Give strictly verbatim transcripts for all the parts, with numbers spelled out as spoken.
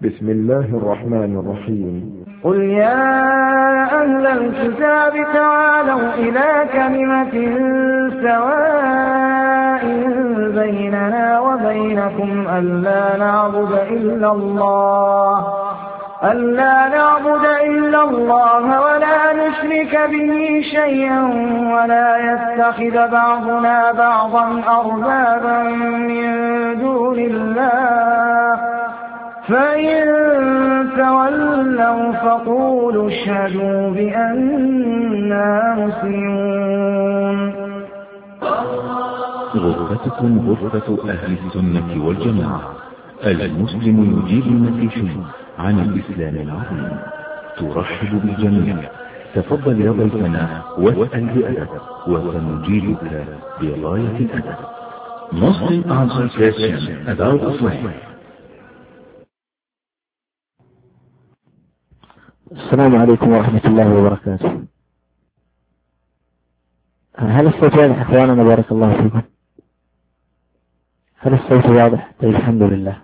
بسم الله الرحمن الرحيم. قل يا أهل الكتاب تعالوا إلى كلمة سواء بيننا وبينكم ألا نعبد إلا الله ألا نعبد إلا الله ولا نشرك به شيئا ولا يتخذ بعضنا بعضا أربابا من دون الله فإن تولوا فقولوا اشهدوا بأننا مسلمون. غرفتكم غرفة أهل السنة والجماعة، المسلم يجيب المسيحي عن الإسلام العظيم. ترحب بالجميع. تفضل يا ضيفنا واسأل بأدب وسنجيبك بغاية الأدب. Muslim answer question about Islam. السلام عليكم ورحمة الله وبركاته. هل الصوت واضح أخواننا؟ بارك الله فيكم. هل الصوت واضح؟ طيب الحمد لله.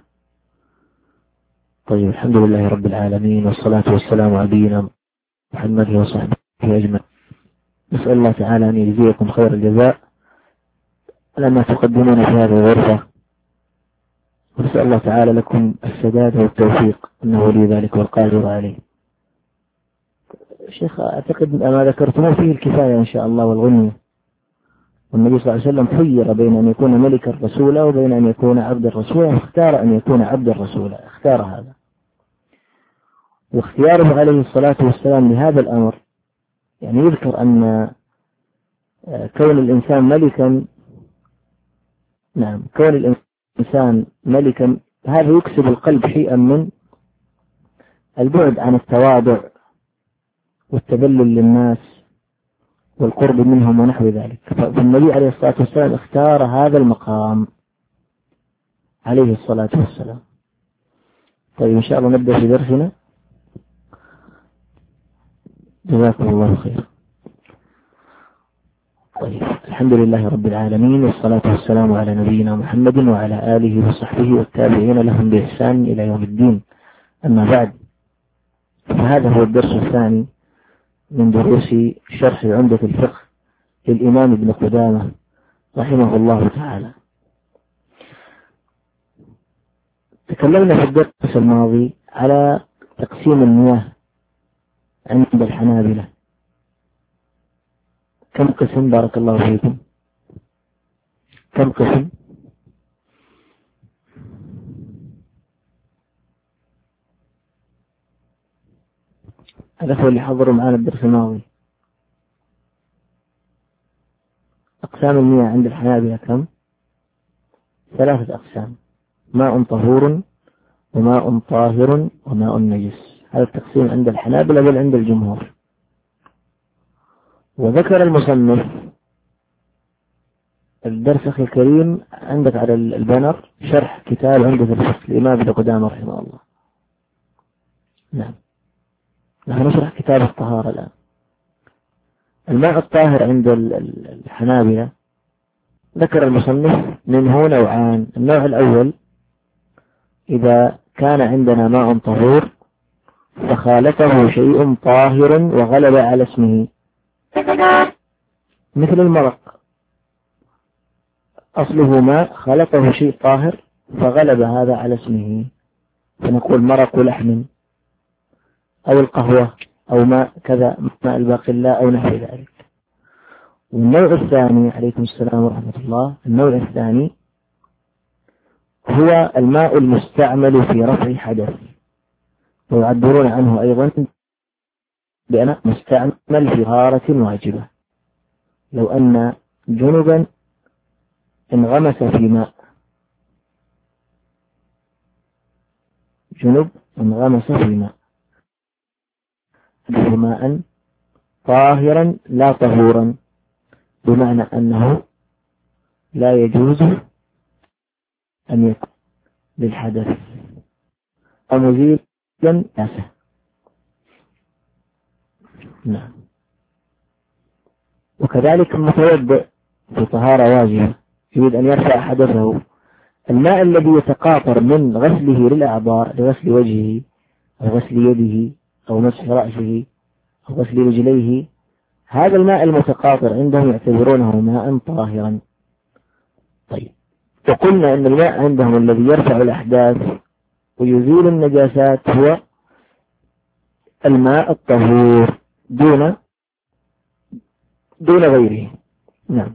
طيب الحمد لله رب العالمين، والصلاة والسلام على نبينا محمد وصحبه أجمعين. نسأل الله تعالى أن يجزيكم خير الجزاء لما تقدمون في هذه الغرفة، ونسأل الله تعالى لكم السداد والتوفيق إنه ولي ذلك والقادر عليه. شيخ أعتقد ما ذكرتموه فيه الكفاية إن شاء الله والغنية. والنبي صلى الله عليه وسلم خير بين أن يكون ملك الرسول وبين أن يكون عبد الرسول، واختار أن يكون عبد الرسول، اختار هذا. واختياره عليه الصلاة والسلام لهذا الأمر يعني يذكر أن كون الإنسان ملكا، نعم كون الإنسان ملكا هذا يكسب القلب شيئا من البعد عن التواضع والتذلل للناس والقرب منهم ونحو ذلك. فالنبي عليه الصلاة والسلام اختار هذا المقام عليه الصلاة والسلام. طيب إن شاء الله نبدأ في درسنا. جزاكم الله خير. طيب الحمد لله رب العالمين، والصلاة والسلام على نبينا محمد وعلى آله وصحبه والتابعين لهم بإحسان إلى يوم الدين. أما بعد، فهذا هو الدرس الثاني من دروس شرح عمدة الفقه للإمام ابن قدامة رحمه الله تعالى. تكلمنا في الدرس الماضي على تقسيم المياه عند الحنابلة. كم قسم بارك الله فيكم؟ كم قسم؟ الأخوة اللي حضروا معنا الدرس الماضي، أقسام المياه عند الحنابلة كم؟ ثلاثة أقسام: ماء طهور وماء طاهر وماء نجس. هذا التقسيم عند الحنابلة بل عند الجمهور. وذكر المصنف الدرس أخي الكريم عندك على البانر شرح كتاب عمدة الفقه للإمام ابن قدامة رحمه الله. نعم، نحن نشرح كتاب الطهارة الآن. الماء الطاهر عند الحنابلة ذكر المصنف منه نوعان. النوع الأول: إذا كان عندنا ماء طهور فخالطه شيء طاهر وغلب على اسمه، مثل المرق، أصله ماء خلطه شيء طاهر فغلب هذا على اسمه، فنقول مرق لحم، أو القهوة، أو ماء كذا، ماء الباقلاء أو نحو ذلك. والنوع الثاني، عليكم السلام ورحمة الله، النوع الثاني هو الماء المستعمل في رفع حدث، ويعبرون عنه أيضا بأن مستعمل في طهارة واجبة. لو أن جنبا انغمس في ماء، جنب انغمس في ماء ماء طاهرا لا طهورا، بمعنى أنه لا يجوز أن يكون للحدث أو مزيلا ناسه. نعم. وكذلك المتوضئ في طهارة واجبة يريد أن يرفع حدثه الماء الذي يتقاطر من غسله للأعضاء لغسل وجهه أو غسل يده أو مسح رأسه أو غسل رجليه، هذا الماء المتقاطر عندهم يعتبرونه ماء طاهرا. طيب، وقلنا أن الماء عندهم الذي يرفع الأحداث ويزيل النجاسات هو الماء الطهور دون دون غيره. نعم.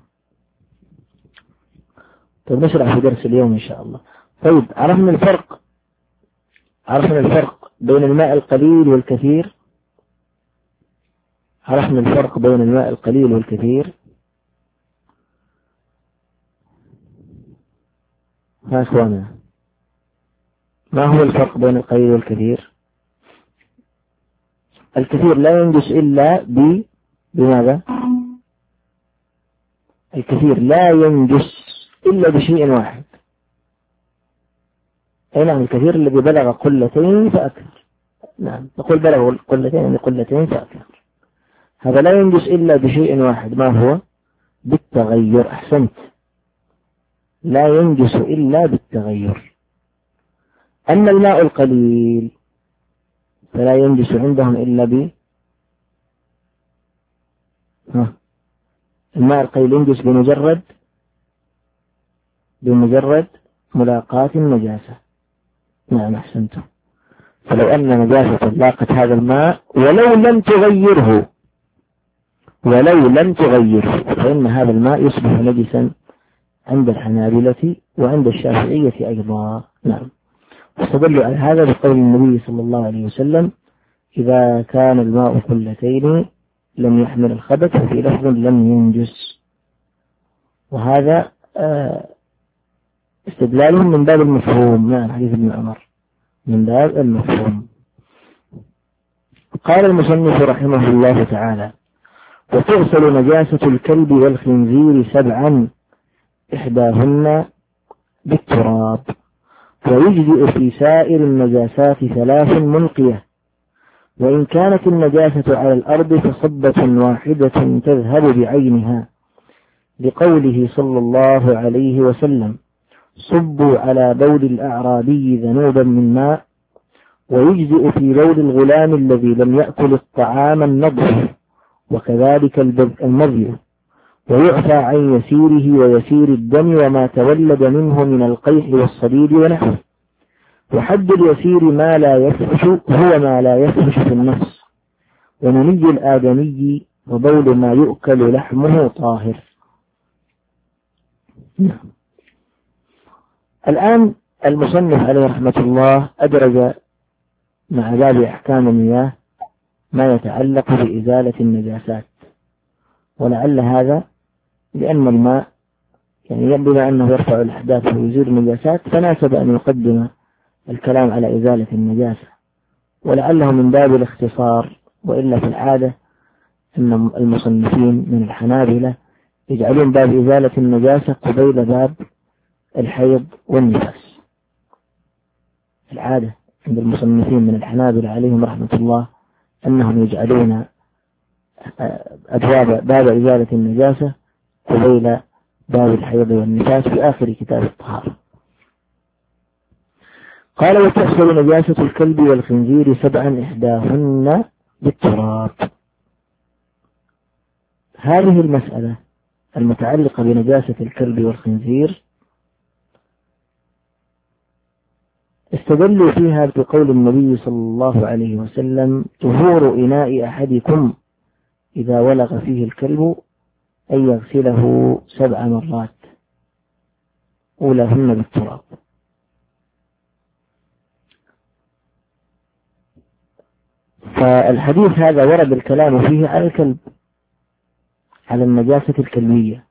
طيب نشرح في درس اليوم إن شاء الله. طيب، عرفنا الفرق عرفنا الفرق بين الماء القليل والكثير عرفنا الفرق بين الماء القليل والكثير. ها أخوانا، ما هو الفرق بين القليل والكثير؟ الكثير لا ينجس إلا ب بماذا؟ الكثير لا ينجس إلا بشيء واحد. أي نعم، الكثير الذي بلغ قلتين فأكثر. نعم، نقول بلغ قلتين يعني قلتين فأكثر، هذا لا ينجس إلا بشيء واحد. ما هو؟ بالتغير. أحسنت، لا ينجس إلا بالتغير. أما الماء القليل فلا ينجس عندهم إلا ب ها. الماء القليل ينجس بمجرد بمجرد ملاقاة النجاسة. نعم أحسنتم. فلو أن نجاسة لاقت هذا الماء ولو لم تغيره ولو لم تغيره فإن هذا الماء يصبح نجسا عند الحنابلة وعند الشافعية أيضا. نعم. واستدلوا على هذا بقول النبي صلى الله عليه وسلم: إذا كان الماء قلتين لم يحمل الخبث، وفي لفظ لم ينجس. وهذا استدلالهم من باب المفهوم. نعم، حديث ابن عمر من باب المفهوم. قال المصنف رحمه الله تعالى: وتغسل نجاسة الكلب والخنزير سبعا إحداهن بالتراب، ويجزئ في سائر النجاسات ثلاث منقية، وإن كانت النجاسة على الأرض فصبة واحدة تذهب بعينها، لقوله صلى الله عليه وسلم: صبوا على بول الأعرابي ذنوبا من ماء. ويجزئ في بول الغلام الذي لم يأكل الطعام النضح، وكذلك المضي، ويعفى عن يسيره ويسير الدم وما تولد منه من القيح والصديد ونحوه. وحد اليسير ما لا يفحش هو ما لا يفحش في النفس، ومني الآدمي وبول ما يؤكل لحمه طاهر. الآن المصنف عليه رحمة الله أدرج مع باب أحكام المياه ما يتعلق بإزالة النجاسات، ولعل هذا لأن الماء يعني بما أنه يرفع الأحداث ويزيل النجاسات فناسب أن يقدم الكلام على إزالة النجاسة، ولعله من باب الاختصار، وإلا في العادة أن المصنفين من الحنابلة يجعلون باب إزالة النجاسة قبيل باب الحيض والنفاس. العادة عند المصنفين من الحنابلة عليهم رحمة الله أنهم يجعلون أبواب باب إزالة النجاسة قبيل باب الحيض والنفاس في آخر كتاب الطهارة. قال: وتحصل نجاسة الكلب والخنزير سبعا إحداهن بالتراب. هذه المسألة المتعلقة بنجاسة الكلب والخنزير استدلوا فيها بقول النبي صلى الله عليه وسلم: طهور إناء أحدكم إذا ولغ فيه الكلب أن يغسله سبع مرات أولاهن بالتراب. فالحديث هذا ورد الكلام فيه على الكلب، على النجاسة الكلبية.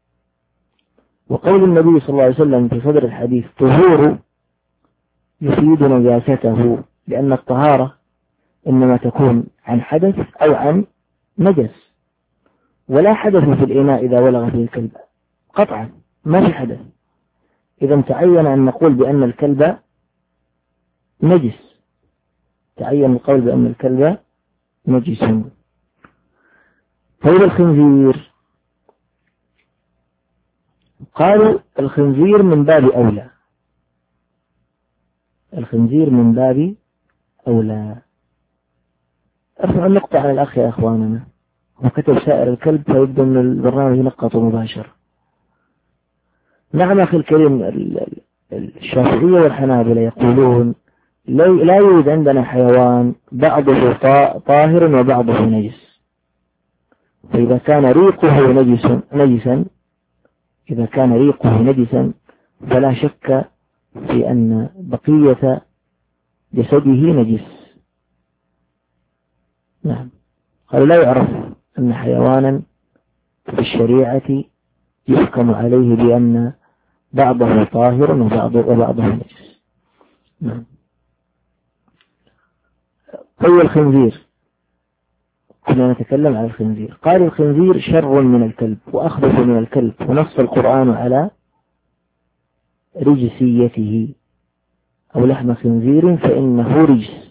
وقول النبي صلى الله عليه وسلم في صدر الحديث طهور يفيد نجاسته، لأن الطهارة إنما تكون عن حدث أو عن نجس، ولا حدث في الإناء إذا ولغ فيه الكلب قطعا، ما في حدث. إذا تعين أن نقول بأن الكلب نجس، تعين القول بأن الكلب نجس. طيب الخنزير، قالوا الخنزير من باب أولى، الخنزير من باب أولى. ارفع النقطة على الأخ يا أخواننا، وكتب سائر الكلب فيبدو أن البرنامج ينقط مباشر. نعم أخي الكريم، الشافعية والحنابلة يقولون لا يوجد عندنا حيوان بعضه طاهر وبعضه نجس، فإذا كان ريقه نجس نجسا إذا كان ريقه نجسا فلا شك في أن بقية جسده نجس. نعم، قال لا يعرف أن حيوانا في الشريعة يحكم عليه بأن بعضه طاهر وبعضه, وبعضه نجس. نعم. طيب الخنزير، كنا نتكلم عن الخنزير. قال الخنزير شر من الكلب وأخبث من الكلب، ونص القرآن على رجسيته، أو لحم خنزير فإنه رجس.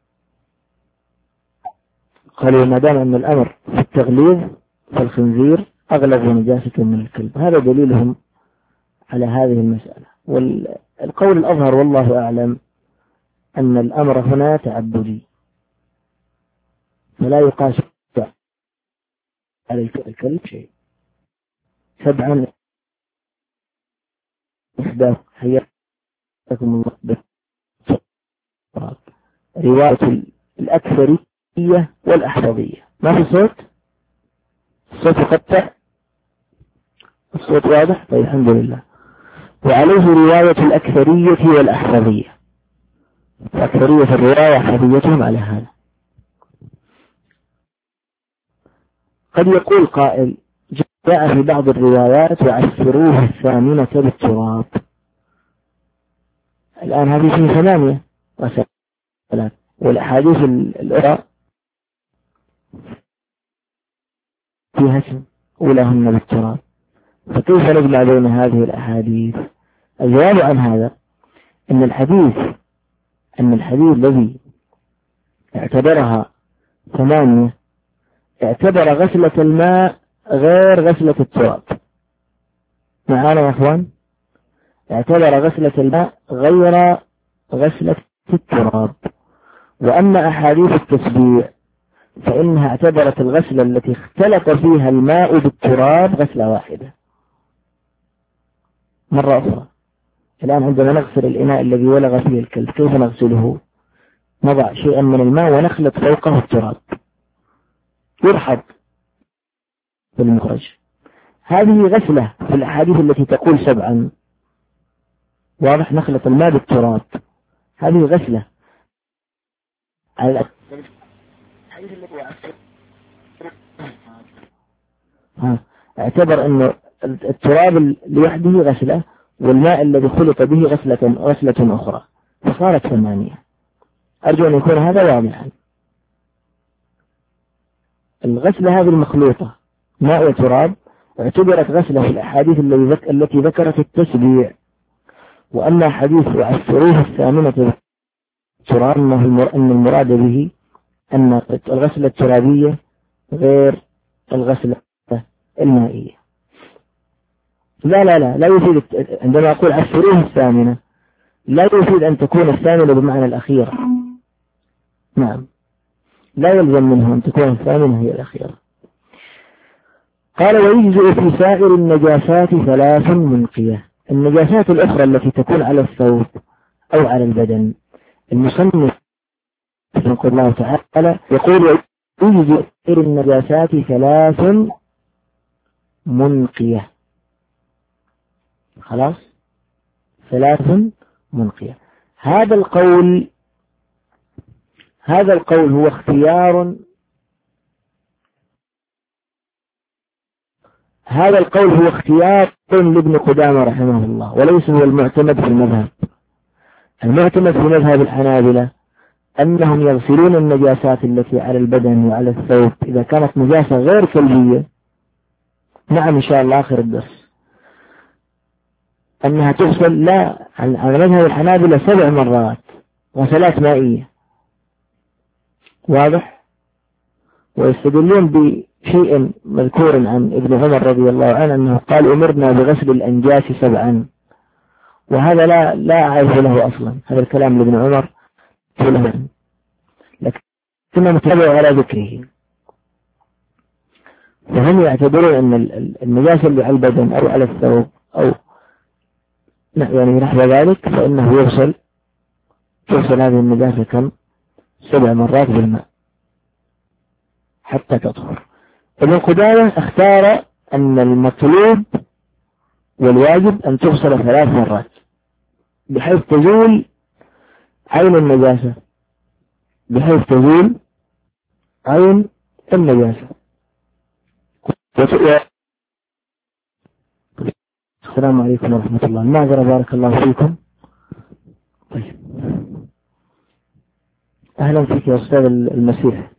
قالوا ما دام أن الأمر في التغليظ فالخنزير أغلب نجاسة من الكلب. هذا دليلهم على هذه المسألة. والقول الأظهر والله أعلم أن الأمر هنا تعبدي، فلا يقاس على الكلب شيء. سبعا إحدى حياكم الله بالصواب، رواية الأكثرية والأحفظية. ما في صوت؟ الصوت يقطع؟ الصوت واضح؟ طيب الحمد لله. وعليه رواية الأكثرية والأحفظية، الأكثرية في الرواية أحفظيتهم على هذا. قد يقول قائل جاء في بعض الروايات وعسروه الثامنة بالتراب. الآن هذه في ثمانية وثلاث، والأحاديث الأخرى فيها اسم أولاهن بالتراب، فكيف نجمع بين هذه الأحاديث؟ الجواب عن هذا أن الحديث أن الحديث الذي اعتبرها ثمانية اعتبر غسلة الماء غير غسلة التراب. معانا يا أخوان؟ اعتبر غسلة الماء غير غسلة التراب. وأما أحاديث التسبيع فإنها اعتبرت الغسلة التي اختلط فيها الماء بالتراب غسلة واحدة. مرة أخرى، الآن عندما نغسل الإناء الذي ولغ فيه الكلب كيف نغسله؟ نضع شيئا من الماء ونخلط فوقه التراب يرحب بالمخرج. هذه غسلة في الأحاديث التي تقول سبعا، واضح، نخلط الماء بالتراب، هذه غسلة. على ها اعتبر أنه التراب لوحده غسلة والماء الذي خلط به غسلة غسلة أخرى، فصارت ثمانية. أرجو أن يكون هذا واضحا. الغسلة هذه المخلوطة ماء وتراب اعتبرت غسلة في الأحاديث التي ذكرت التسبيع. وأما حديث وعسروه الثامنة بالتراب أن المراد به أن الغسلة الترابية غير الغسلة المائية. لا لا لا لا يفيد عندما أقول عسروه الثامنة لا يفيد أن تكون الثامنة بمعنى الأخيرة. نعم، لا يلزم منه أن تكون الثامنة هي الأخيرة. قال ويجزئ في سائر النجاسات ثلاث منقية. النجاسات الأخرى التي تكون على الثوب أو على البدن، المصنف رحمه الله تعالى يقول ويجزئ في سائر النجاسات ثلاث منقية. خلاص، ثلاث منقية. هذا القول هذا القول هو اختيار هذا القول هو اختيار لابن قدامة رحمه الله، وليس هو المعتمد في المذهب. المعتمد في مذهب الحنابلة أنهم يغسلون النجاسات التي على البدن وعلى الثوب إذا كانت نجاسة غير كلبية. نعم إن شاء الله آخر الدرس أنها تغسل لا على مذهب الحنابلة سبع مرات غسلات مائية، واضح. ويستدلون بشيء مذكور عن ابن عمر رضي الله عنه أنه قال أمرنا بغسل الأنجاس سبعا، وهذا لا لا أعرف له أصلا، هذا الكلام لابن عمر لكن متابع على ذكره. فهم يعتبرون أن النجاسة اللي على البدن أو على الثوب أو يعني نحو ذلك فإنه يغسل تغسل هذه النجاسة كم؟ سبع مرات بالماء حتى تطهر. ابن قدامة اختار أن المطلوب والواجب أن تغسل ثلاث مرات بحيث تزول عين النجاسة، بحيث تزول عين النجاسة. السلام عليكم ورحمة الله. المعذرة بارك الله فيكم. طيب أهلا فيك يا أستاذ المسيح.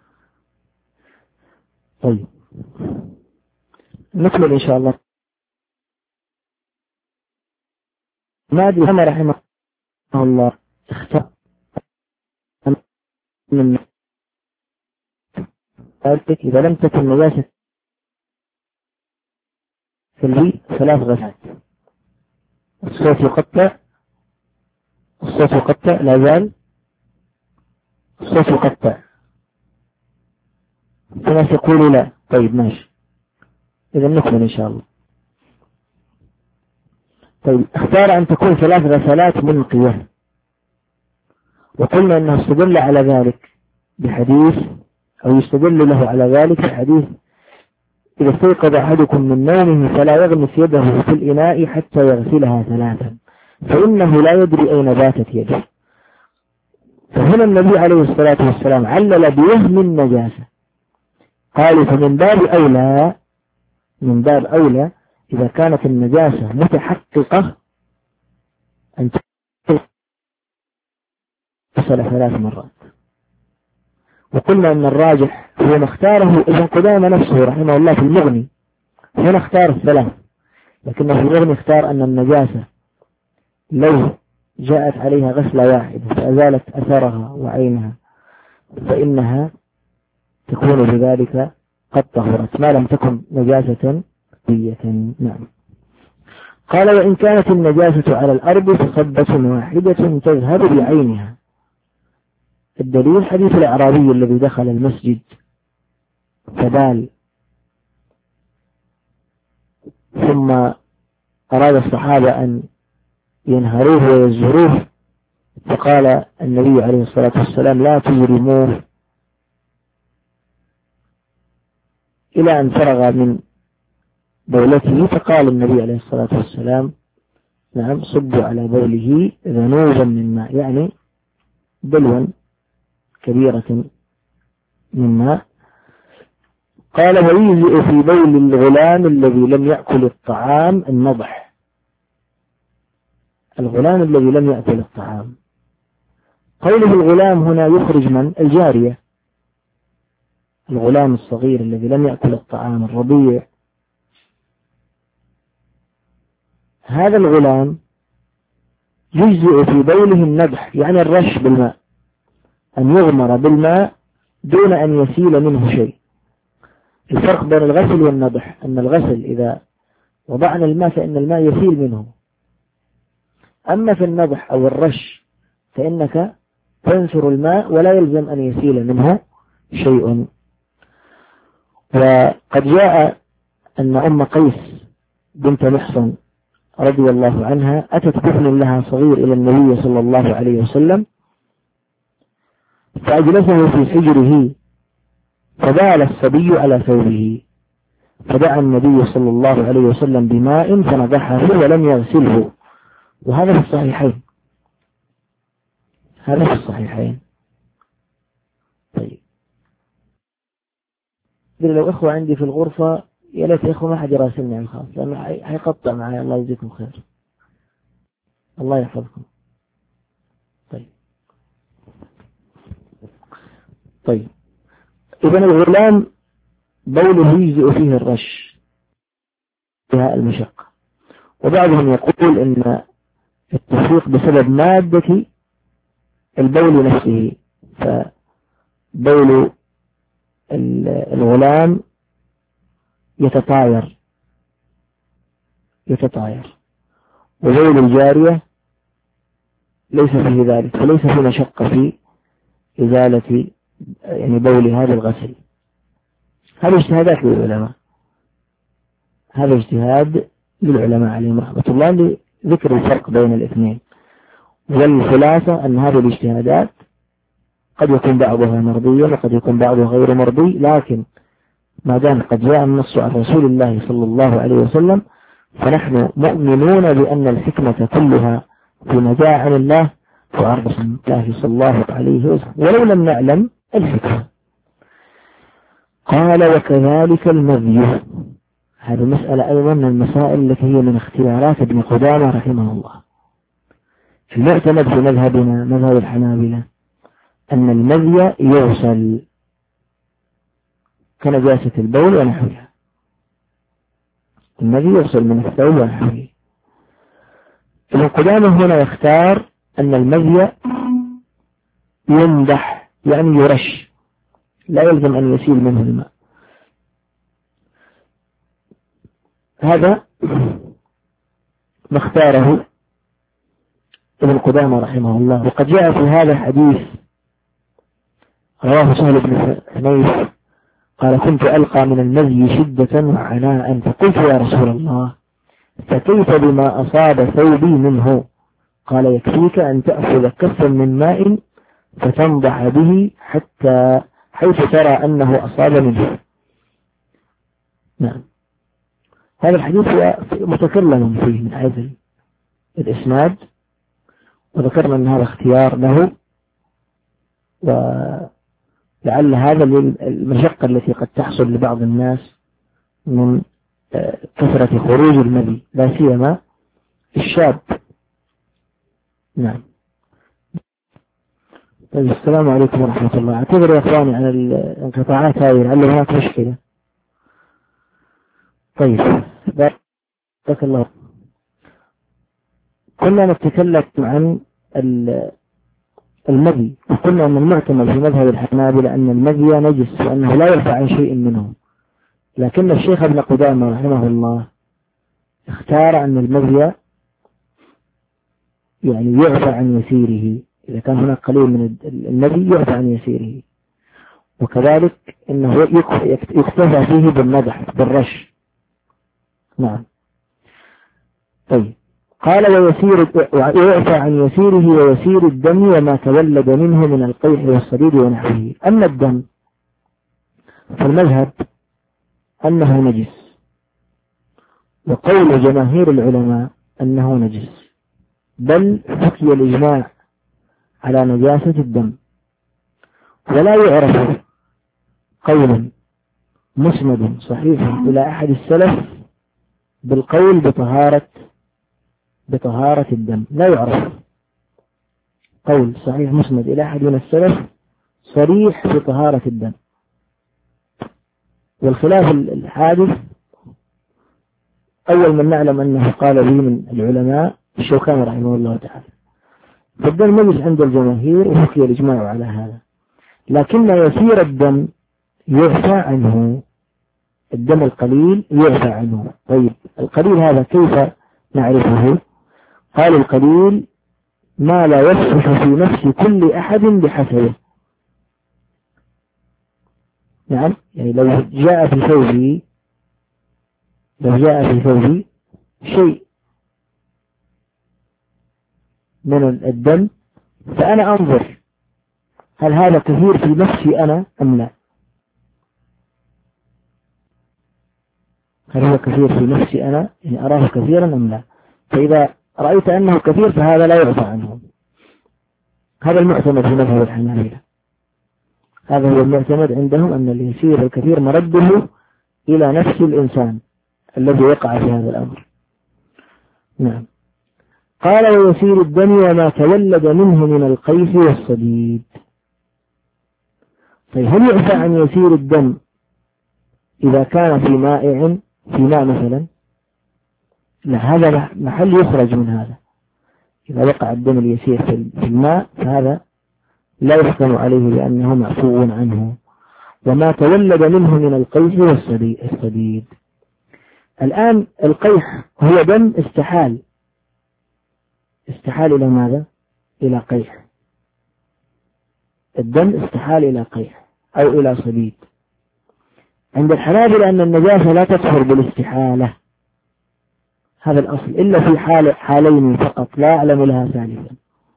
طيب نكمل إن شاء الله. نادي محمد رحمه الله اختار من ذلك إذا لم تكن نجاسة في البيت ثلاث غسلات. الصوت يقطع، الصوت يقطع لا زال، الصوت يقطع. في ناس يقولوا لا. طيب ماشي، إذا نكمل إن شاء الله. طيب اختار أن تكون ثلاث غسلات منقية، وقلنا أنه استدل على ذلك بحديث أو يستدل له على ذلك بحديث إذا استيقظ أحدكم من نومه فلا يغمس يده في الإناء حتى يغسلها ثلاثا فإنه لا يدري أين باتت يده. فهنا النبي عليه الصلاة والسلام علل بوهم النجاسة، قالوا فمن باب أولى من باب أولى إذا كانت النجاسة متحققة أن تغسل ثلاث مرات. وقلنا أن الراجح هو ما اختاره ابن قدامة نفسه رحمه الله في المغني، هنا اختار الثلاث، لكنه في المغني اختار أن النجاسة لو جاءت عليها غسلة واحدة فأزالت أثرها وعينها فإنها تكون بذلك قد طهرت ما لم تكن نجاسة بية. نعم. قال وإن كانت النجاسة على الأرض فصبة واحدة تذهب بعينها. الدليل حديث الأعرابي الذي دخل المسجد فبال ثم أراد الصحابة أن ينهروه ويزهروه فقال النبي عليه الصلاة والسلام لا تجرموه إلى أن فرغ من بولته. فقال النبي عليه الصلاة والسلام نعم صبوا على بوله ذنوبا من ماء، يعني دلوا كبيرة من ماء. قال ويجزئ في بول الغلام الذي لم يأكل الطعام النضح. الغلام الذي لم يأكل الطعام، قوله الغلام هنا يخرج من الجارية، الغلام الصغير الذي لم يأكل الطعام الرضيع. هذا الغلام يجزئ في بوله النضح يعني الرش بالماء، أن يغمر بالماء دون أن يسيل منه شيء. الفرق بين الغسل والنضح أن الغسل إذا وضعنا الماء فإن الماء يسيل منه، أما في النضح أو الرش فإنك تنثر الماء ولا يلزم أن يسيل منه شيء. وقد جاء أن أم قيس بنت محصن رضي الله عنها أتت طفل لها صغير إلى النبي صلى الله عليه وسلم فأجلسه في حجره فبال الصبي على ثوبه فدعا النبي صلى الله عليه وسلم بماء فنضحه ولم يغسله. وهذا في الصحيحين، هذا في الصحيحين. طيب لو إخوة عندي في الغرفة يا ليت يا إخوة ما حد يراسلني عن الخاص لأنه حيقطع معي. الله يجزيكم خير، الله يحفظكم. طيب طيب إذن الغلام بوله يجزئ فيه الرش فيها المشقة. وبعضهم يقول إن التفريق بسبب مادة البول نفسه، فبول الغلام يتطاير يتطاير وبول الجارية ليس فيه ذلك، فليس في مشقة في إزالة يعني بولها بالغسل. هذا اجتهادات للعلماء، هذا اجتهاد للعلماء عليهم رحمة الله لذكر الفرق بين الاثنين. والخلاصة أن هذه الاجتهادات قد يكون بعضها مرضيا وقد يكون بعضها غير مرضي، لكن ما دام قد جاء النص عن رسول الله صلى الله عليه وسلم فنحن مؤمنون بأن الحكمة كلها فيما جاء عن الله وعن رسول الله صلى الله عليه وسلم ولو لم نعلم الحكمة. قال وكذلك المذي. هذه مسألة أيضا من المسائل التي هي من اختيارات ابن قدامة رحمه الله. المعتمد في مذهبنا مذهب الحنابلة أن المذي يغسل كنجاسة البول ونحوها، المذي يغسل من الثوب ونحوه. ابن قدامة هنا يختار أن المذي يمدح يعني يرش، لا يلزم أن يسيل منه الماء. هذا ما اختاره ابن قدامة رحمه الله. وقد جاء في هذا الحديث رواه سهل بن حنيف قال كنت ألقى من المذي شدة وعناء فقلت يا رسول الله فكيف بما أصاب ثوبي منه؟ قال يكفيك أن تأخذ كفا من ماء فتنضح به حتى حيث ترى أنه أصاب منه. نعم، هذا الحديث متكلم فيه من حيث الإسناد، وذكرنا أن هذا اختيار له، ولعل هذا المشقة التي قد تحصل لبعض الناس من كثرة خروج المذي لا سيما الشاب. نعم. طيب السلام عليكم ورحمة الله. اعتذر يا اخواني عن الانقطاعات هذه لعل هناك مشكلة. طيب بارك الله. كنا نتكلم عن المذي وقلنا أن المعتمد في مذهب الحنابلة أن المذي نجس وأنه لا يرفع عن شيء منه، لكن الشيخ ابن قدامة رحمه الله اختار أن المذي يعني يعفى عن يسيره، إذا كان هناك قليل من المذي يعفى عن يسيره، وكذلك أنه يكتفى فيه بالنضح بالرش. نعم. طيب قال ويسير ويعفى عن يسيره ويسير الدم وما تولد منه من القيح والصديد ونحوه. أما الدم فالمذهب أنه نجس، وقول جماهير العلماء أنه نجس، بل حكي الإجماع على نجاسة الدم، ولا يعرف قول مسند صحيح إلى أحد السلف بالقول بطهارة بطهارة الدم، لا يعرف قول صحيح مسند إلى أحد من السلف صريح بطهارة الدم. والخلاف الحادث أول من نعلم أنه قال به من العلماء الشوكاني رحمه الله تعالى، فالدم نجس عند الجماهير وحكي الإجماع على هذا، لكن يسير الدم يعفى عنه، الدم القليل يعفى عنه. طيب القليل هذا كيف نعرفه؟ قال القليل ما لا يصلح في نفس كل أحد بحسبه. نعم، يعني لو جاء في ثوبي لو جاء في ثوبي شيء من الدم فأنا أنظر هل هذا كثير في نفسي أنا أم لا، هل هو كثير في نفسي أنا يعني أراه كثيرا أم لا. فإذا رأيت أنه كثير فهذا لا يعفى عنه. هذا المعتمد في مذهب الحنابلة، هذا هو المعتمد عندهم أن اليسير الكثير مرده إلى نفس الإنسان الذي وقع في هذا الأمر. نعم. قال ويسير الدم وما تولد منه من القيح والصديد. طيب هل يعفى عن يسير الدم إذا كان في مائع في ماء مثلا؟ لا، هذا محل يخرج من هذا. إذا وقع الدم اليسير في الماء فهذا لا يحكم عليه لأنه معفو عنه. وما تولد منه من القيح والصديد. الآن القيح هو دم استحال استحال إلى ماذا؟ إلى قيح. الدم استحال إلى قيح أو إلى صديد. عند الحنابلة أن النجاسة لا تطهر بالاستحالة، هذا الأصل، إلا في حال حالين فقط لا أعلم لها ثالثا.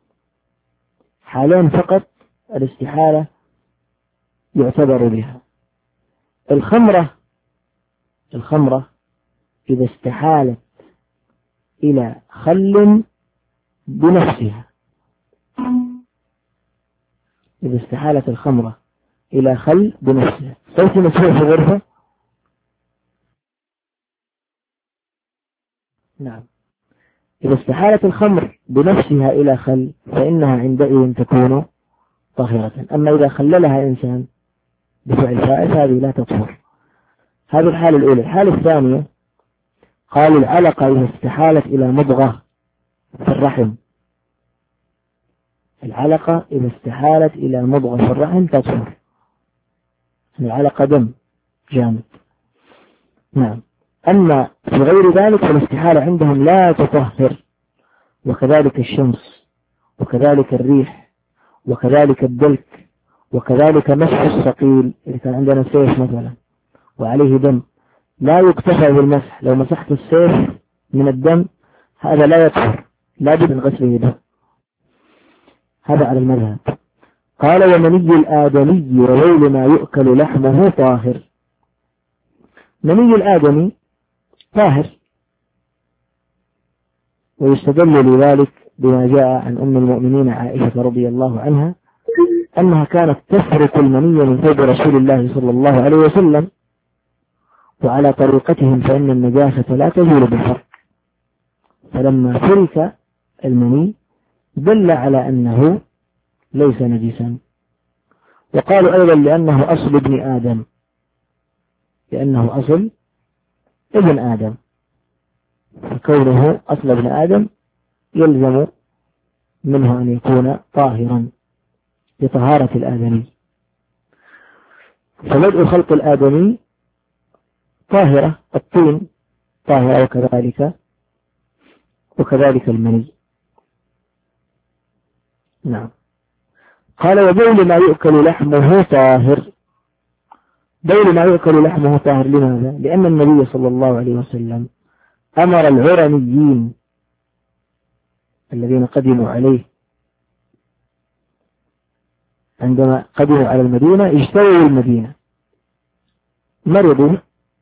حالين فقط الاستحالة يعتبر بها. الخمرة الخمرة إذا استحالت إلى خل بنفسها، إذا استحالت الخمرة إلى خل بنفسها، صوت مسموع في غرفة؟ نعم. إذا استحالت الخمر بنفسها إلى خل فإنها عندئذ تكون طاهرة. أما إذا خللها إنسان بفعل فائل هذه لا تطهر. هذه الحالة الأولى. الحالة الثانية قالوا العلقة إذا استحالت إلى مضغة في الرحم، العلقة إذا استحالت إلى مضغة في الرحم تطهر. العلقة دم جامد. نعم. أما في غير ذلك فالاستحالة عندهم لا تطهر، وكذلك الشمس، وكذلك الريح، وكذلك الدلك، وكذلك مسح الثقيل. إذا كان عندنا سيف مثلا وعليه دم لا يكتفى بالمسح، لو مسحت السيف من الدم هذا لا يطهر، لا بد من غسله دم. هذا على المذهب. قال ومني الآدمي وغير ما يؤكل لحمه طاهر. مني الآدمي طاهر، ويستدل لذلك بما جاء عن أم المؤمنين عائشة رضي الله عنها أنها كانت تفرق المني من ثوب رسول الله صلى الله عليه وسلم، وعلى طريقتهم فإن النجاسة لا تزول بالفرق، فلما فرق المني دل على أنه ليس نجسا. وقالوا أيضا لأنه أصل ابن آدم، لأنه أصل ابن آدم، فكونه أصل ابن آدم يلزم منه أن يكون طاهرا لطهارة الآدمي. فبدء خلق الآدمي طاهرة، الطين طاهرة، وكذلك وكذلك المني. نعم. قال وبول ما يؤكل لحمه طاهر. بول ما يؤكل لحمه طاهر لماذا؟ لأن النبي صلى الله عليه وسلم أمر العرنيين الذين قدموا عليه عندما قدموا على المدينة اجتووا المدينة مرضوا،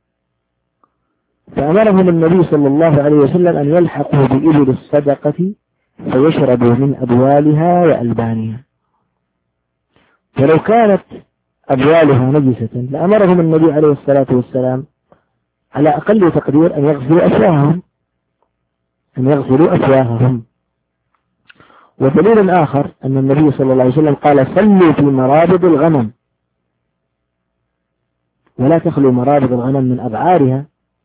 فأمرهم النبي صلى الله عليه وسلم أن يلحقوا بإبل الصدقة فيشربوا من أبوالها وألبانها. فلو كانت أبوالها نجسة لأمرهم النبي عليه الصلاة والسلام على أقل تقدير أن يغسلوا أفواههم أن يغسلوا أفواههم. ودليل آخر أن النبي صلى الله عليه وسلم قال صلوا في مرابض الغنم، ولا تخلوا مرابض الغنم من أبعارها،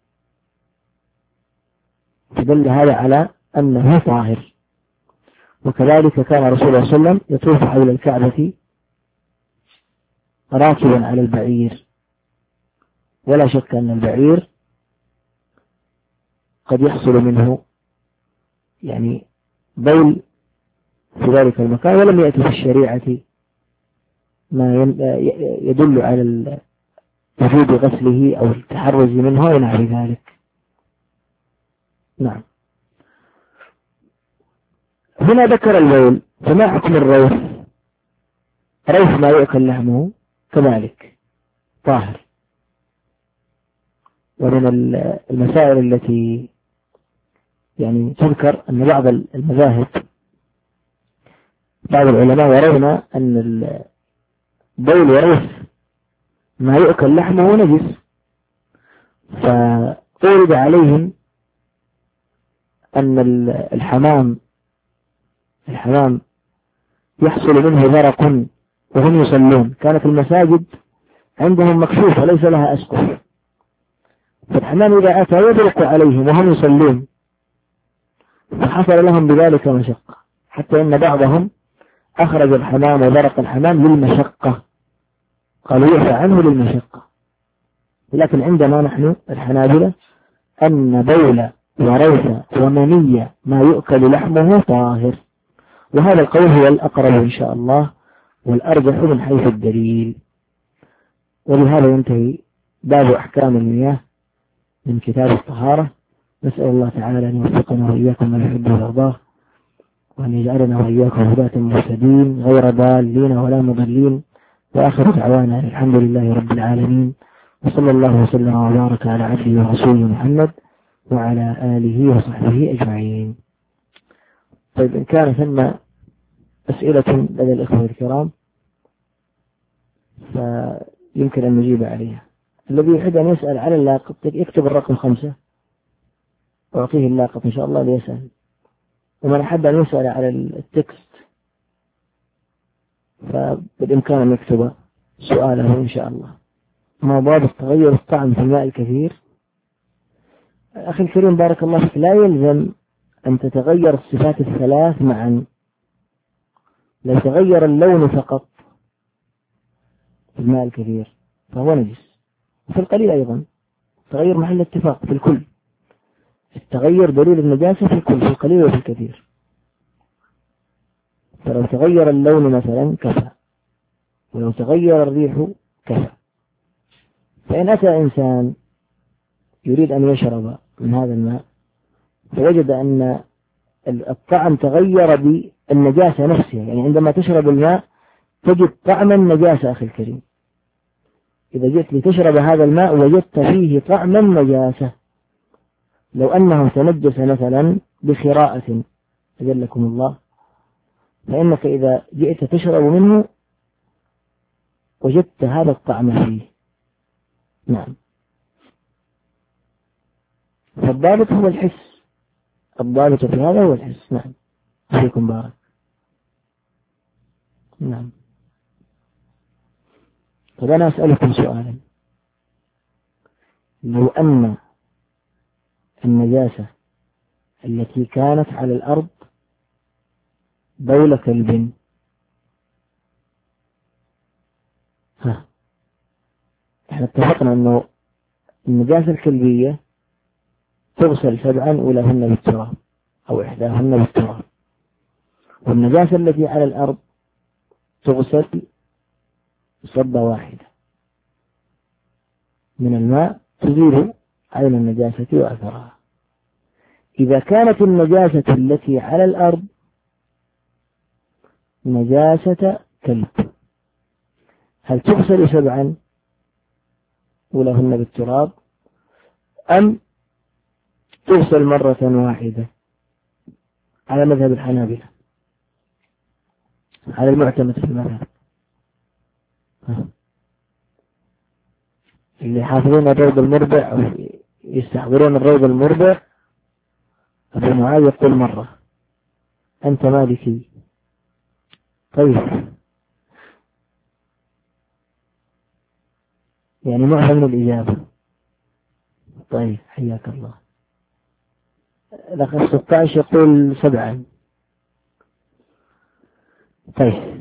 فدل هذا على أنه طاهر. وكذلك كان رسول الله صلى الله عليه وسلم يطوف حول الكعبة راكبا على البعير، ولا شك أن البعير قد يحصل منه يعني بول في ذلك المكان، ولم يأتي في الشريعة ما يدل على وجوب غسله أو التحرز منه ونحو ذلك. نعم. هنا ذكر البول، فما حكم الروث؟ روث ما يؤكل لحمه كذلك طاهر. ومن المسائل التي يعني تذكر أن بعض المذاهب بعض العلماء يرون أن البول وروث ما يؤكل لحمه نجس، فأورد عليهم أن الحمام الحمام يحصل منه ذرق وهم يصلون، كانت المساجد عندهم مكشوفة ليس لها أسقف، فالحمام إذا أتى يدرق عليهم وهم يصلون، فحصل لهم بذلك مشقة، حتى إن بعضهم أخرج الحمام وذرق الحمام للمشقة، قالوا يعفى عنه للمشقة. ولكن عندنا نحن الحنابلة أن بول وريث ومنية ما يؤكل لحمه طاهر. وهذا القول هو الأقرب إن شاء الله والأرجح من حيث الدليل. ولهذا ينتهي باب أحكام المياه من كتاب الطهارة. نسأل الله تعالى أن يوفقنا وإياكم من يحب ويرضاه، وأن يجعلنا وإياكم هداة مهتدين غير ضالين ولا مضلين. وآخر دعوانا الحمد لله رب العالمين، وصلى الله وسلم وبارك على عبده ورسوله محمد وعلى آله وصحبه أجمعين. طيب، إن كان ثم أسئلة لدى الإخوة الكرام فيمكن أن نجيب عليها. الذي يحب أن يسأل على اللاقط يكتب الرقم خمسة أعطيه اللاقط إن شاء الله ليسأل. ومن أحب أن يسأل على التكست فبالإمكان أن يكتب سؤاله إن شاء الله. ما باب تغير الطعم في الماء الكثير؟ أخي الكريم بارك الله فيك، لا يلزم أن تتغير الصفات الثلاث معا. لو تغير اللون فقط في الماء الكثير فهو نجس، وفي القليل أيضا تغير محل اتفاق في الكل. التغير دليل النجاسة في الكل، في القليل وفي الكثير. فلو تغير اللون مثلا كفى، ولو تغير الريح كفى. فإن أتى إنسان يريد أن يشرب من هذا الماء فوجد أن الطعم تغير بالنجاسة نفسها، يعني عندما تشرب الماء تجد طعم النجاسة. أخي الكريم، إذا جئت لتشرب هذا الماء وجدت فيه طعم النجاسة، لو أنه تنجس مثلا بخراءة أجلكم الله، فإنك إذا جئت تشرب منه وجدت هذا الطعم فيه. نعم. فالضابط هو الحس، الضابط في هذا هو الحس. نعم. عليكم بارك. نعم. طيب، أنا أسألكم سؤالا. لو أن النجاسة التي كانت على الأرض بول كلب، ها احنا اتفقنا أنه النجاسة الكلبية تغسل سبعا أولاهن بالتراب أو إحداهن بالتراب، والنجاسة التي على الأرض تغسل صبة واحدة من الماء تزيل عين النجاسة وأثرها. إذا كانت النجاسة التي على الأرض نجاسة كلب، هل تغسل سبعا أولاهن بالتراب أم تغسل مرة واحدة على مذهب الحنابلة، على المعتمد في المذهب؟ اللي حافظون الروض المربع أو يستحضرون الروض المربع، أبو معاذ يقول مرة. أنت مالكي. طيب، يعني معهم الإجابة. طيب، حياك الله. الأخ ستة عشر يقول سبعا. طيب،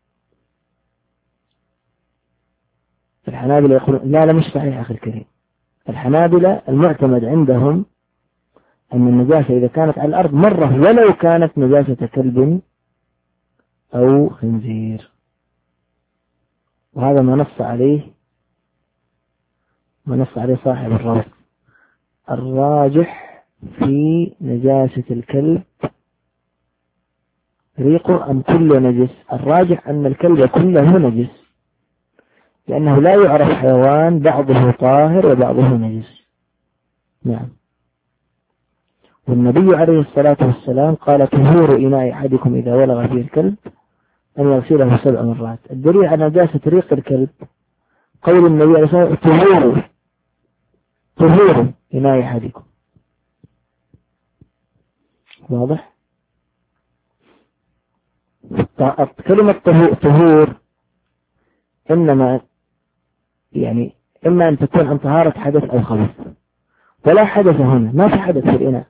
الحنابلة يقولون لا لا مش صحيح أخي الكريم. الحنابلة المعتمد عندهم أن النجاسة إذا كانت على الأرض مرة ولو كانت نجاسة كلب أو خنزير، وهذا ما نص عليه ما نص عليه صاحب الروض. الراجح في نجاسة الكلب ريقه أم كله نجس؟ الراجح أن الكلب كله نجس، لأنه لا يعرف حيوان بعضه طاهر وبعضه نجس. نعم. والنبي عليه الصلاة والسلام قال: طهور إناء أحدكم إذا ولغ فيه الكلب أن يغسله سبع مرات. الدليل على نجاسة ريق الكلب قول النبي عليه الصلاة والسلام: طهور طهور إناء أحدكم. واضح؟ كلمة طهور إنما يعني إما أن تكون عن طهارة حدث أو خبث، ولا حدث هنا، ما في حدث في الإناء،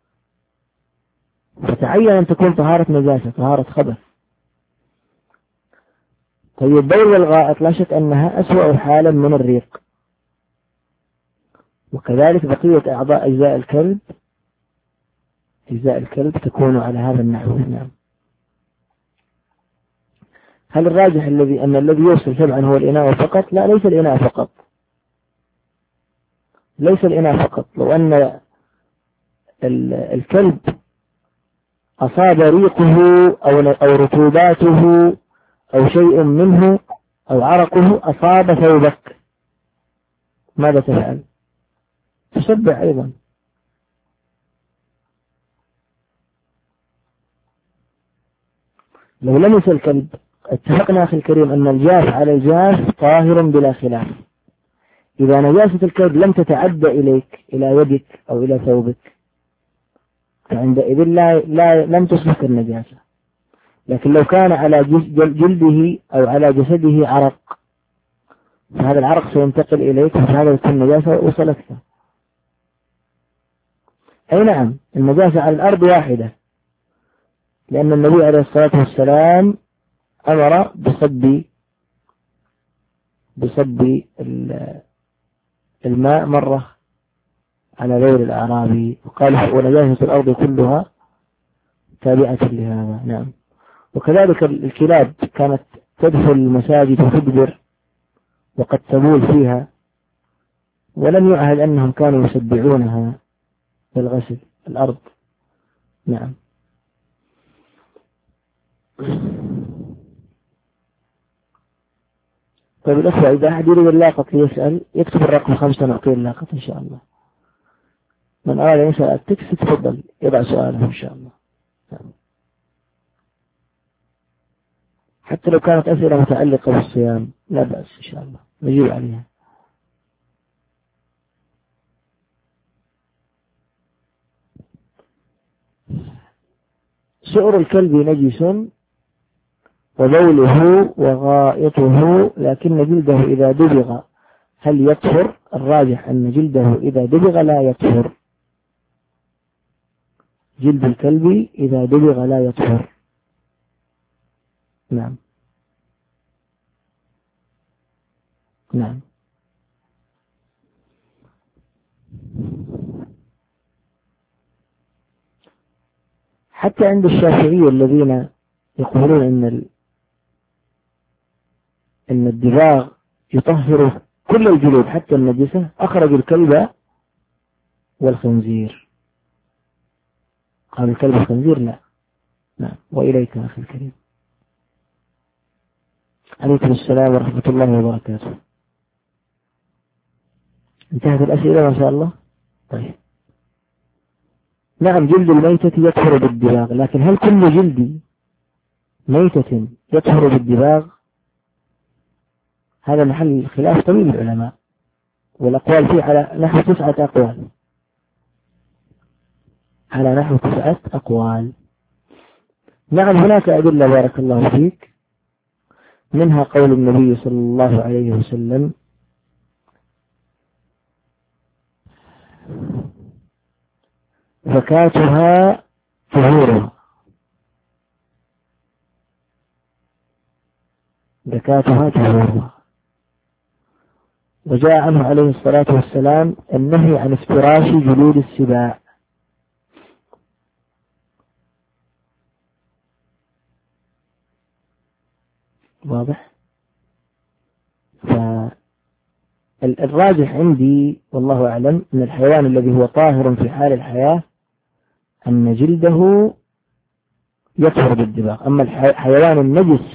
فتعين أن تكون طهارة نجاسة، طهارة خبث. طيب، البول والغائط لا شك أنها أسوأ حالا من الريق، وكذلك بقية أعضاء أجزاء الكلب إزاء الكلب تكون على هذا النحو. نعم. هل الراجح الذي أن الذي يوصل سبعا هو الإناء فقط؟ لا، ليس الإناء فقط، ليس الإناء فقط. لو أن الكلب أصاب ريقه أو أو رطوباته أو شيء منه أو عرقه أصاب ثوبك، ماذا تفعل؟ تشبع أيضا. لو لمس الكلب، اتفقنا أخي الكريم أن الجاف على الجاف طاهر بلا خلاف. إذا نجاسة الكلب لم تتعدى إليك إلى يدك أو إلى ثوبك فعندئذ لا, لا لم تصبح النجاسة. لكن لو كان على جلده أو على جسده عرق فهذا العرق سينتقل إليك فهذا يكون نجاسة وصلتك. أي نعم، النجاسة على الأرض واحدة، لأن النبي عليه الصلاة والسلام أمر بصب بصب الماء مرة على غير الأعرابي وقال ونجاسة الأرض كلها تابعة لهذا. نعم. وكذلك الكلاب كانت تدخل المساجد وتدبر وقد تبول فيها ولم يعهد أنهم كانوا يسبعونها بالغسل الأرض. نعم. طيب الأخوة، إذا أحد يريد اللاقط ليسأل يكتب الرقم خمسة نعطيه اللاقط إن شاء الله. من أراد أن يسأل التكست تفضل يضع سؤاله إن شاء الله. حتى لو كانت أسئلة متعلقة بالصيام لا بأس إن شاء الله نجيب عليها. سؤر الكلب نجس وبوله وغائطه لكن جلده إذا دبغ هل يطهر؟ الراجح أن جلده إذا دبغ لا يطهر. جلد الكلب إذا دبغ لا يطهر. نعم. نعم. حتى عند الشافعية الذين يقولون إن ال... إن الدباغ يطهر كل الجلود حتى النجسة أخرج الكلب والخنزير. قال الكلب والخنزير لا. نعم. وإليك أخي الكريم. عليكم السلام ورحمة الله وبركاته. انتهت الأسئلة ما شاء الله. طيب. نعم، جلد الميتة يطهر بالدباغ، لكن هل كل جلد ميتة يطهر بالدباغ؟ هذا محل خلاف طويل العلماء، والأقوال فيه على نحو تسعة أقوال على نحو تسعة أقوال. نعم، هناك أدلة بارك الله فيك، منها قول النبي صلى الله عليه وسلم زكاتها طهورها، زكاتها طهورها. وجاء عنه عليه الصلاة والسلام النهي عن افتراش جلود السباع. واضح؟ فالراجح عندي والله أعلم أن الحيوان الذي هو طاهر في حال الحياة أن جلده يطهر بالدباغ، أما الحيوان النجس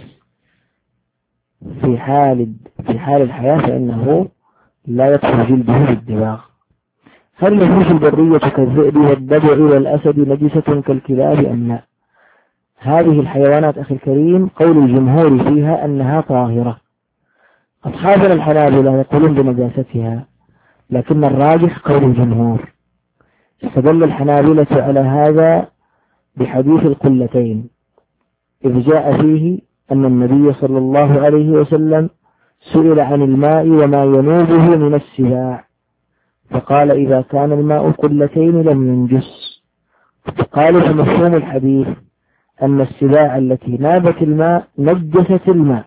في حال في حال الحياة فإنه لا يطهر جلده بالدباغ. هل الوحوش البرية كالذئب والضبع والأسد نجسة كالكلاب أم لا؟ هذه الحيوانات أخي الكريم قول الجمهور فيها أنها طاهرة. أصحابنا الحنابلة يقولون بنجاستها، لكن الراجح قول الجمهور. استدل الحنابلة على هذا بحديث القلتين إذ جاء فيه أن النبي صلى الله عليه وسلم سئل عن الماء وما ينوبه من السباع فقال إذا كان الماء قلتين لم ينجس. فقالوا فمفهوم الحديث أن السباع التي نابت الماء نجست الماء.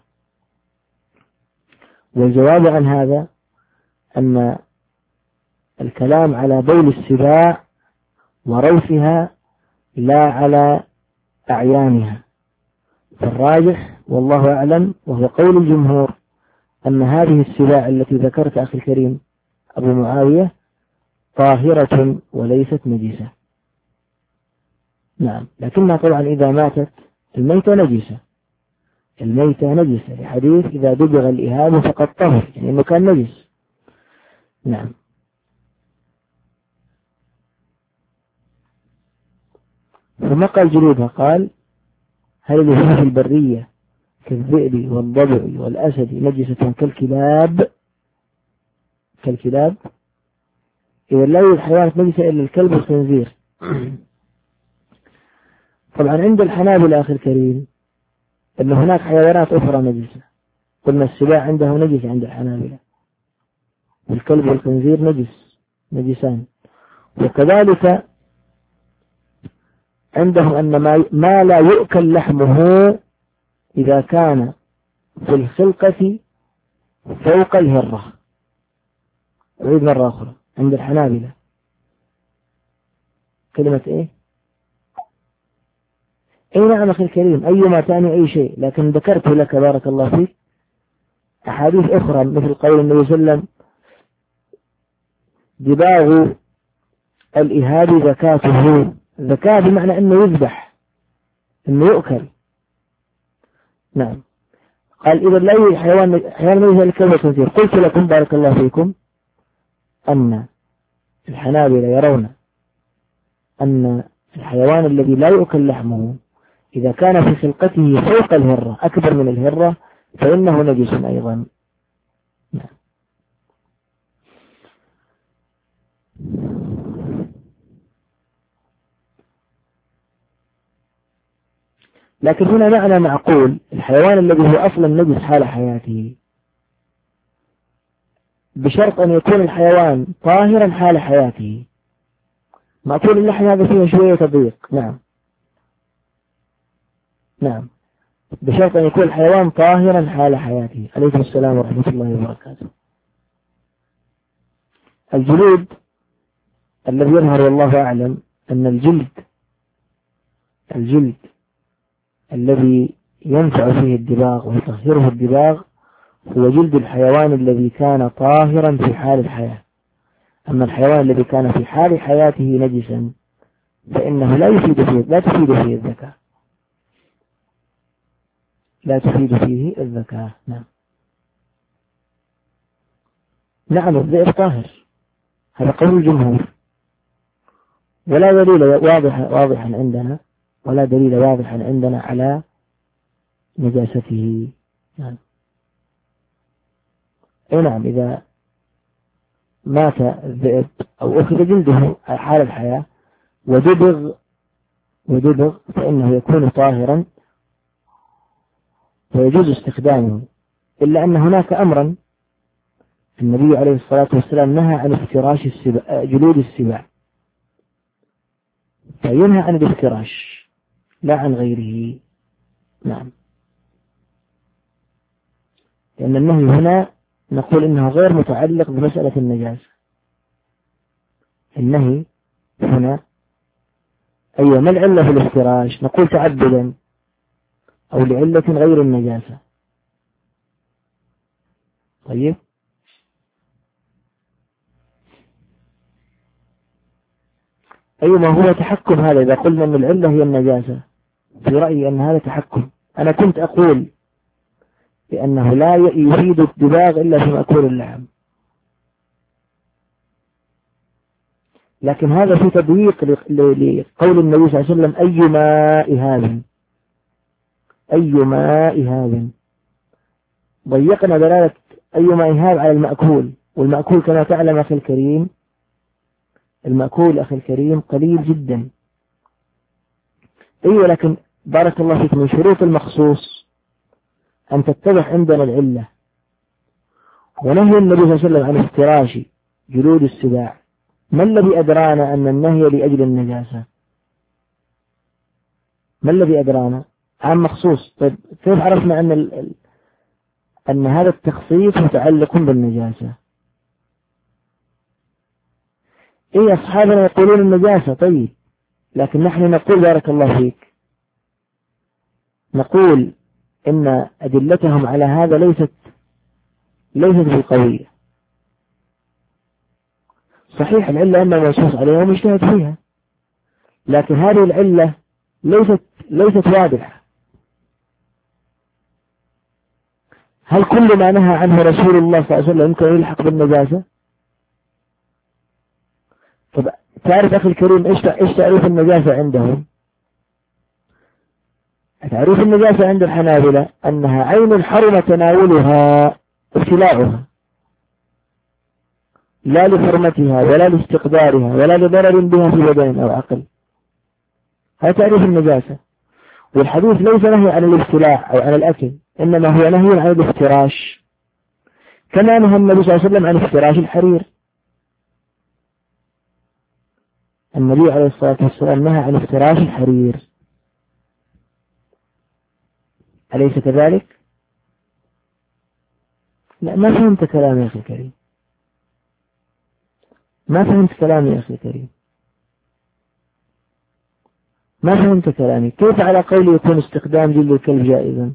والجواب عن هذا أن الكلام على بول السباع وروثها لا على أعيانها. فالراجح والله أعلم وهو قول الجمهور أن هذه السباع التي ذكرت أخي الكريم أبو معاوية طاهرة وليست نجسة. نعم، لكنها طبعا إذا ماتت الميتة نجسة، الميتة نجسة لحديث إذا دبغ الإهاب فقد طهر، يعني أنه كان نجس. نعم. ثم قال جلودها، قال هل اللي في البرية كالذئب والضبع والأسد نجسة كالكلاب كالكلاب إذا لا يوجد حيوانات نجسة إلا الكلب والخنزير. طبعا عند الحنابلة أخي الكريم أن هناك حيوانات أخرى نجسة، قلنا السباع عنده نجس عند الحنابلة، والكلب والخنزير نجس نجسان. وكذلك عندهم أن ما لا يؤكل لحمه إذا كان في الخلقة فوق الهرة. أعيد مرة أخرى، عند الحنابلة كلمة إيه؟ أي نعم أخي الكريم، أيما تعني أي شيء، لكن ذكرت لك بارك الله فيك أحاديث أخرى مثل قول النبي صلى الله عليه وسلم دباغ الإهاب زكاته. زكاة بمعنى أنه يذبح، أنه يؤكل. نعم. قال إذا لا يوجد حيوان حيوان ميت الكلب والخنزير. قلت لكم بارك الله فيكم أن الحنابلة يرون أن الحيوان الذي لا يؤكل لحمه إذا كان في خلقته فوق الهرة أكبر من الهرة فإنه نجس أيضا. نعم. لكن هنا معنى معقول، الحيوان الذي هو أصلا نجس حال حياته، بشرط أن يكون الحيوان طاهرا حال حياته. مأكول اللحم هذا فيه شوية تضييق. نعم نعم، بشرط أن يكون الحيوان طاهرا حال حياته. عليكم السلام ورحمة الله وبركاته. الجلود الذي يظهر والله أعلم أن الجلد الجلد الذي ينفع فيه الدباغ ويطهره الدباغ هو جلد الحيوان الذي كان طاهرا في حال الحياة. أما الحيوان الذي كان في حال حياته نجسا فإنه لا يفيد فيه لا تفيد فيه الزكاة لا تفيد فيه الزكاة. نعم نعم، الذئب طاهر، هذا قول الجمهور، ولا دليل واضح واضحا عندنا ولا دليل واضحا عندنا على نجاسته. نعم. أي نعم، إذا مات الذئب أو أخذ جلده حال الحياة ودبغ ودبغ فإنه يكون طاهرا ويجوز استخدامه، إلا أن هناك أمرا النبي عليه الصلاة والسلام نهى عن افتراش السبع جلود السبع، فينهى عن الافتراش لا عن غيره. نعم، لأن النهي هنا نقول إنه غير متعلق بمسألة النجاسة. النهي هنا أيوة، ما العلة في الافتراش؟ نقول تعبدا أو لعلة غير النجاسة. طيب، أيوة، ما هو تحكم هذا إذا قلنا أن العلة هي النجاسة؟ في رأيي أن هذا تحكم. أنا كنت أقول بأنه لا يفيد الدباغ إلا في مأكول اللحم، لكن هذا في تضييق لقول النبي صلى الله عليه وسلم أي ماء هذا أي ماء هذا، ضيقنا دلالة أي ماء هذا على المأكول، والمأكول كما تعلم أخي الكريم المأكول أخي الكريم قليل جدا. أيوة، لكن بارك الله فيك من شروط المخصوص أن تتضح عندنا العلة. ونهي النبي صلى الله عليه وسلم عن افتراش جلود السباع، ما الذي أدرانا أن النهي لأجل النجاسة؟ ما الذي أدرانا؟ عام مخصوص. طيب كيف عرفنا أن ال... أن هذا التخصيص متعلق بالنجاسة؟ إيه، أصحابنا يقولون النجاسة. طيب لكن نحن نقول بارك الله فيك، نقول إن أدلتهم على هذا ليست ليست بالقوية. صحيح العلة أما منصوص عليها ومجتهد فيها، لكن هذه العلة ليست ليست واضحة. هل كل ما نهى عنه رسول الله صلى الله عليه وسلم يمكن أن يلحق بالنجاسة؟ طب تعرف أخي الكريم إيش إيش تعريف النجاسة عندهم؟ تعريف النجاسة عند الحنابلة أنها عين حرم تناولها ابتلاعها، لا لحرمتها ولا لاستقدارها ولا لضرر بها في بدن أو عقل. هذا تعريف النجاسة. والحديث ليس نهي عن الابتلاع أو عن الأكل، إنما هو نهي عن الافتراش، كما نهى النبي صلى الله عليه وسلم عن افتراش الحرير. النبي عليه الصلاة والسلام نهى عن افتراش الحرير، أليس كذلك؟ لا، ما فهمت كلامي يا أخي الكريم، ما فهمت كلامي يا أخي الكريم، ما فهمت كلامي. كيف على قولي يكون استخدام جلد الكلب جائزا؟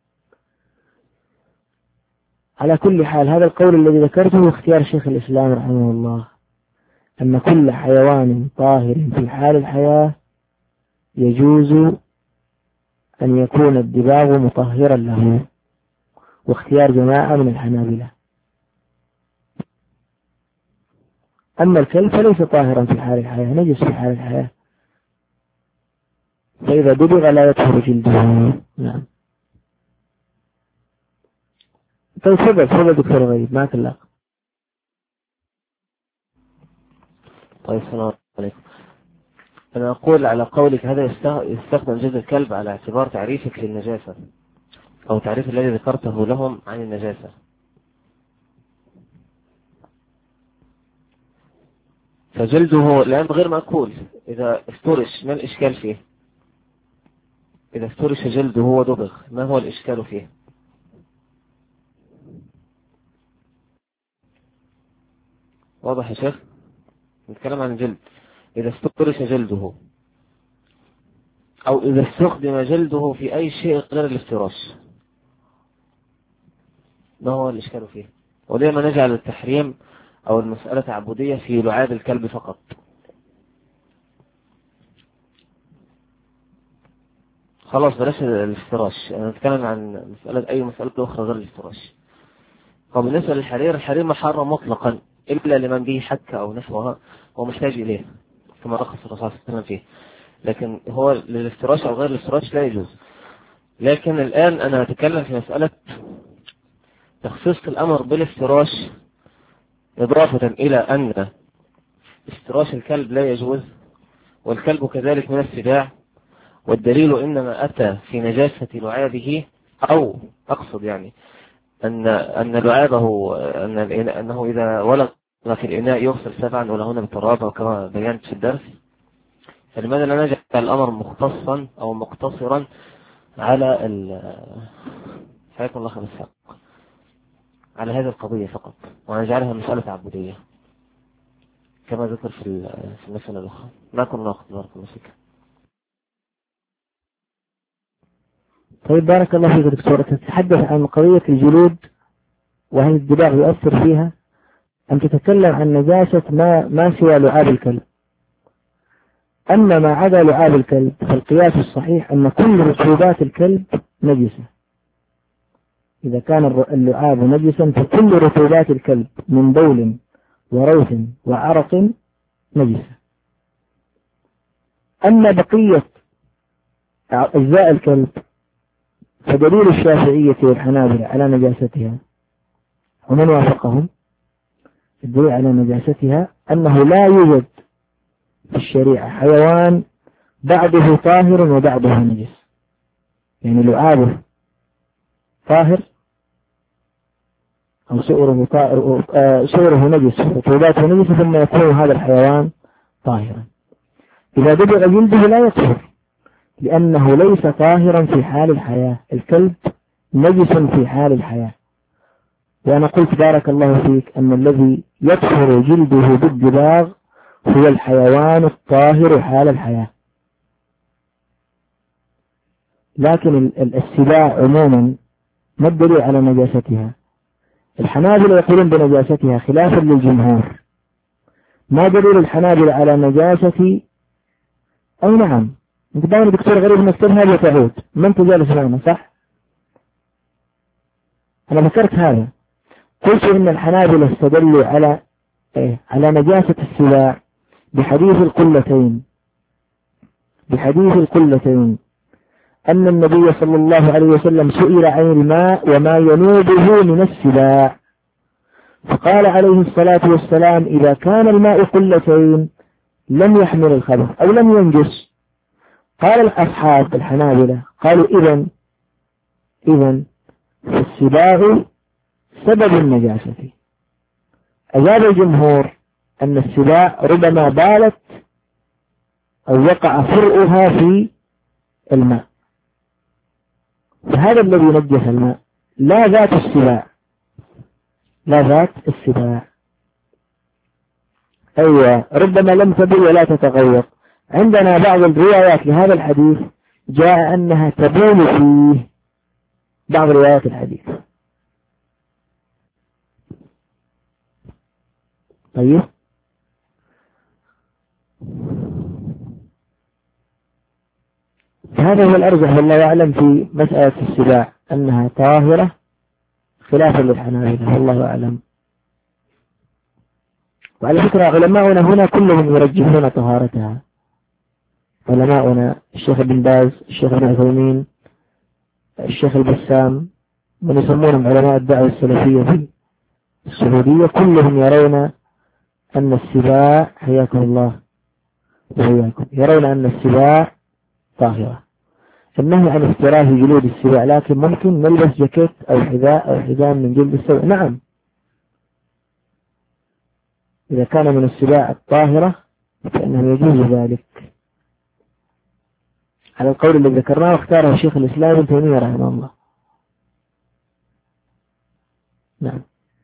على كل حال هذا القول الذي ذكرته هو اختيار شيخ الإسلام رحمه الله، أن كل حيوان طاهر في حال الحياة يجوز أن يكون الدباغ مطهرا له، واختيار جماعة من الحنابلة. أما الكلب فليس طاهرا في حال الحياة، نجس في حال الحياة، فإذا دبغ لا يطهر جلده. نعم. طيب تفضل تفضل دكتور غريب، معك الله. طيب السلام عليكم. أنا أقول على قولك هذا يستخدم جلد الكلب على اعتبار تعريفك للنجاسة أو تعريف الذي ذكرته لهم عن النجاسة، فجلده الآن غير مأكول إذا افترش، ما الإشكال فيه؟ إذا افترش جلده ودبغ ما هو الإشكال فيه؟ واضح يا شيخ؟ نتكلم عن الجلد. إذا افترش جلده أو إذا استخدم جلده في أي شيء غير الافتراش ما هو الإشكال فيه؟ ولما نجعل التحريم أو المسألة تعبدية في لعاب الكلب فقط؟ خلاص بلاش الافتراش، أنا نتكلم عن مسألة أي مسألة أخرى غير الافتراش. وبالنسبة للحرير، الحرير محرم مطلقا إلا لمن به حك أو نحوها ومحتاج إليه كما رخص الرسول صلى الله عليه وسلم فيه، لكن هو للافتراش أو غير الافتراش لا يجوز. لكن الآن أنا أتكلم في مسألة تخصيص الأمر بالافتراش إضافة إلى أن افتراش الكلب لا يجوز والكلب كذلك من السباع، والدليل إنما أتى في نجاسة لعابه، أو أقصد يعني أن أن لعابه أن أنه إذا ولغ في الإناء يغسل سبعا ولهن بالتراب وكما بينت في الدرس. فلماذا لا نجعل الأمر مختصا أو مقتصرا على ال حياكم الله خير الحق على هذه القضية فقط، ونجعلها مسألة تعبدية كما ذكر في في المسألة الأخرى؟ ما كنا نأخذ بارك الله فيك. طيب بارك الله فيك دكتور، تتحدث عن قضية الجلود وهل الدباغ يؤثر فيها، أم تتكلم عن نجاسة ما ما سوى لعاب الكلب؟ أما ما عدا لعاب الكلب فالقياس الصحيح أن كل رطوبات الكلب نجسة. إذا كان اللعاب نجسا فكل رطوبات الكلب من بول وروث وعرق نجسة. أما بقية أجزاء الكلب فدليل الشافعية والحنابلة على نجاستها ومن وافقهم الدليل على نجاستها أنه لا يوجد في الشريعة حيوان بعضه طاهر وبعضه نجس، يعني لعابه طاهر أو سؤره طاهر سؤره نجس رطوباته نجسة ثم يكون هذا الحيوان طاهرا. إذا دبغ جلده لا يطهر لأنه ليس طاهرا في حال الحياة، الكلب نجس في حال الحياة. وأنا قلت بارك الله فيك أن الذي يطهر جلده بالدباغ هو الحيوان الطاهر حال الحياة، لكن السباع عموما ما الدليل على نجاستها؟ الحنابلة يقولون بنجاستها خلافا للجمهور. ما دليل الحنابلة على نجاسة؟ أي نعم، أنت دائما دكتور غريب مكتبها وتعود، ما أنت جالس معنا صح؟ أنا ذكرت هذا، قلت إن الحنابلة استدلوا على إيه؟ على نجاسة السباع بحديث القلتين، بحديث القلتين أن النبي صلى الله عليه وسلم سئل عن الماء وما ينوبه من السباع، فقال عليه الصلاة والسلام إذا كان الماء قلتين لم يحمل الخبث أو لم ينجس. قال الأصحاب الحنابلة قالوا إذن إذن السباع سبب النجاسة. أجاب الجمهور أن السباع ربما بالت أو وقع فرؤها في الماء، فهذا الذي نجس الماء لا ذات السباع، لا ذات السباع. أيوة، ربما لم تبل ولا تتغير. عندنا بعض الروايات لهذا الحديث جاء أنها تبول فيه، بعض روايات الحديث. طيب، هذا هو الأرجح والله أعلم في مسألة السباع أنها طاهرة خلافا للحنابلة والله أعلم. وعلى فكرة علماؤنا هنا كلهم يرجحون طهارتها، علماؤنا الشيخ ابن باز، الشيخ ابن عثيمين، الشيخ البسام، من يسمونهم علماء الدعوة السلفية في السعودية، كلهم يرون أن السباع حياكم الله وحياكم يرون أن السباع طاهرة. النهي عن افتراس جلود السباع، لكن ممكن نلبس جاكيت أو حذاء أو حزام من جلد السباع، نعم إذا كان من السباع الطاهرة فإنه يجوز ذلك على القول الذي ذكرناه واختاره شيخ الإسلام ابن تيمية رحمه الله. نعم.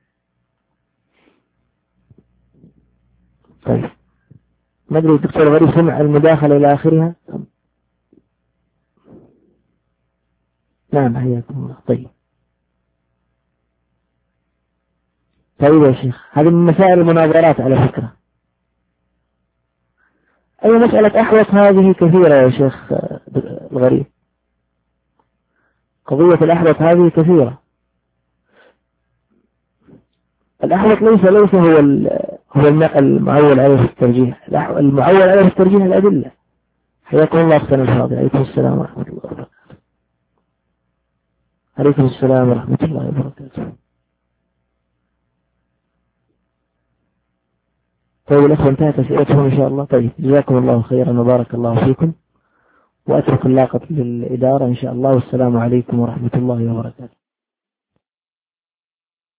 طيب، ما أدري الدكتور غريب سمع المداخلة إلى آخرها؟ نعم حياكم الله. طيب طيب يا شيخ، هذه من مسائل المناظرات على فكرة. أي مسألة أحوط هذه كثيرة يا شيخ الغريب، قضية الأحوط هذه كثيرة. الأحوط ليس ليس هو هو المعول عليه في الترجيح، المعول عليه في الترجيح الأدلة. حياكم الله أختنا الفاضلة، عليكم السلام ورحمة الله وبركاته. عليكم السلام ورحمة الله وبركاته. طيب الأخوة انتهت أسئلتهم إن شاء الله. طيب جزاكم الله خيرا وبارك الله فيكم، وأترك اللاقة للإدارة إن شاء الله، والسلام عليكم ورحمة الله وبركاته.